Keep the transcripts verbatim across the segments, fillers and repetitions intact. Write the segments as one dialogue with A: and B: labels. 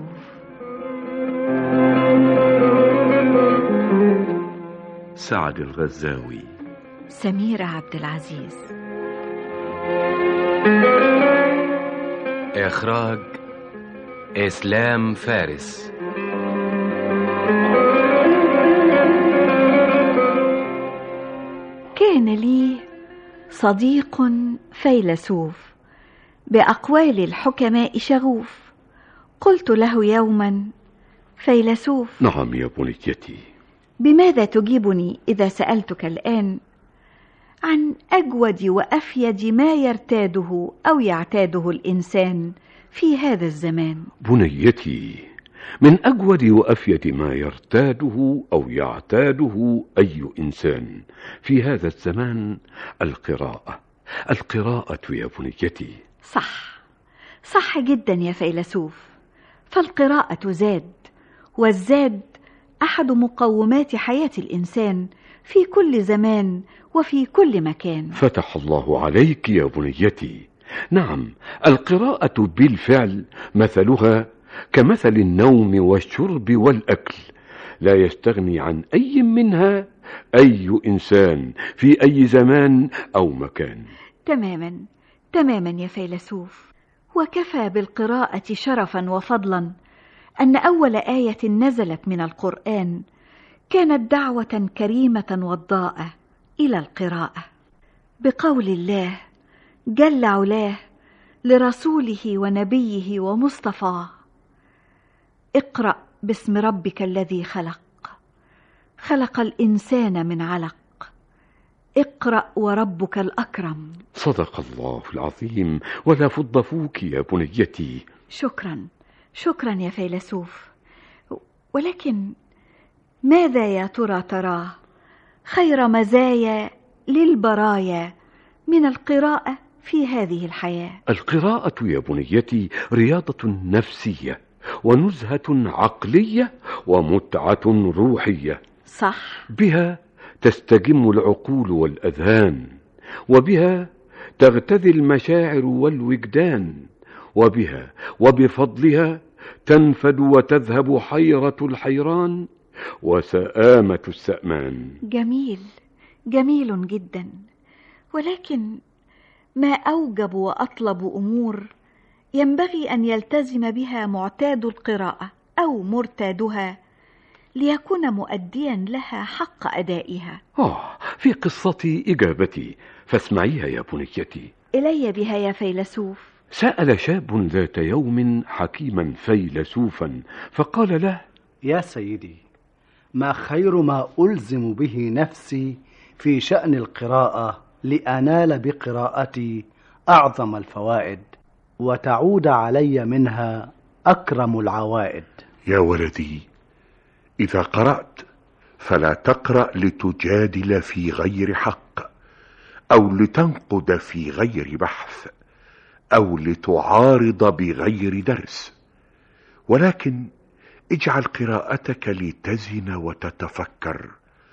A: فيلسوف.
B: سعد الغزاوي.
A: سميرة عبد العزيز.
C: إخراج إسلام فارس.
A: كان لي صديق فيلسوف بأقوال الحكماء شغوف. قلت له يوما: فيلسوف.
B: نعم يا بنيتي.
A: بماذا تجيبني إذا سألتك الآن عن أجود وأفيد ما يرتاده أو يعتاده الإنسان في هذا الزمان؟
B: بنيتي، من أجود وأفيد ما يرتاده أو يعتاده أي إنسان في هذا الزمان القراءة. القراءة يا بنيتي.
A: صح، صح جدا يا فيلسوف. فالقراءة زاد، والزاد أحد مقومات حياة الإنسان في كل زمان وفي كل مكان.
B: فتح الله عليك يا بنيتي. نعم، القراءة بالفعل مثلها كمثل النوم والشرب والأكل، لا يستغني عن أي منها أي إنسان في أي زمان أو مكان.
A: تماما تماما يا فيلسوف. وكفى بالقراءة شرفا وفضلا أن أول آية نزلت من القرآن كانت دعوة كريمة وضاءة إلى القراءة، بقول الله جل علاه لرسوله ونبيه ومصطفاه: اقرأ باسم ربك الذي خلق، خلق الإنسان من علق، اقرأ وربك الأكرم.
B: صدق الله العظيم، ولا فض فوك يا بنيتي.
A: شكرا شكرا يا فيلسوف. ولكن ماذا يا ترى تراه خير مزايا للبرايا من القراءة في هذه الحياة؟
B: القراءة يا بنيتي رياضة نفسية ونزهة عقلية ومتعة روحية.
A: صح.
B: بها تستجم العقول والأذهان، وبها تغتذي المشاعر والوجدان، وبها وبفضلها تنفد وتذهب حيرة الحيران وسآمة السأمان.
A: جميل جميل جدا. ولكن ما أوجب وأطلب أمور ينبغي أن يلتزم بها معتاد القراءة أو مرتادها ليكون مؤديا لها حق أدائها.
B: آه في قصتي إجابتي، فاسمعيها يا بنيتي.
A: إلي بها يا فيلسوف.
B: سأل شاب ذات يوم حكيما فيلسوفا فقال له:
D: يا سيدي، ما خير ما ألزم به نفسي في شأن القراءة لأنال بقراءتي أعظم الفوائد وتعود علي منها أكرم العوائد؟
E: يا ولدي، إذا قرأت فلا تقرأ لتجادل في غير حق، أو لتنقد في غير بحث، أو لتعارض بغير درس، ولكن اجعل قراءتك لتزن وتتفكر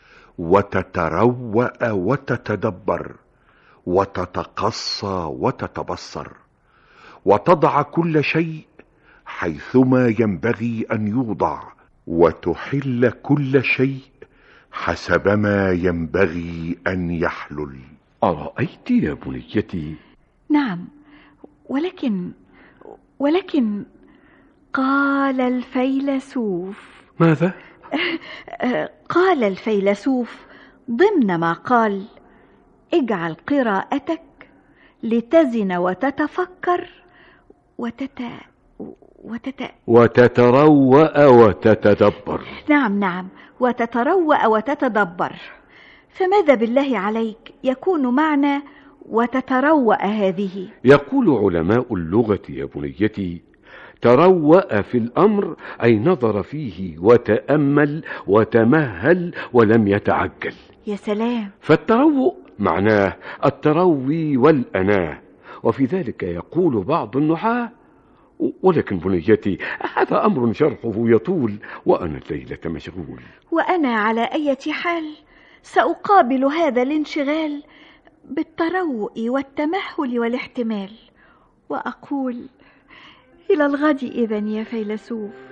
E: وتتروأ وتتدبر وتتقصى وتتبصر، وتضع كل شيء حيثما ينبغي أن يوضع، وتحل كل شيء حسب ما ينبغي أن يحلل.
B: أرأيت يا بنيتي؟
A: نعم، ولكن ولكن قال الفيلسوف.
B: ماذا؟
A: قال الفيلسوف ضمن ما قال: اجعل قراءتك لتزن وتتفكر وتت... وتت...
B: وتتروأ وتتدبر.
A: نعم نعم، وتتروأ وتتدبر. فماذا بالله عليك يكون معنى وتتروأ هذه؟
B: يقول علماء اللغة يا بنيتي: تروأ في الأمر أي نظر فيه وتأمل وتمهل ولم يتعجل.
A: يا سلام.
B: فالتروؤ معناه التروي والأناه، وفي ذلك يقول بعض النحاة، ولكن بنيتي هذا أمر شرحه يطول وأنا الليلة مشغول.
A: وأنا على أي حال سأقابل هذا الانشغال بالتروؤ والتمهل والاحتمال، وأقول: إلى الغد إذن يا فيلسوف.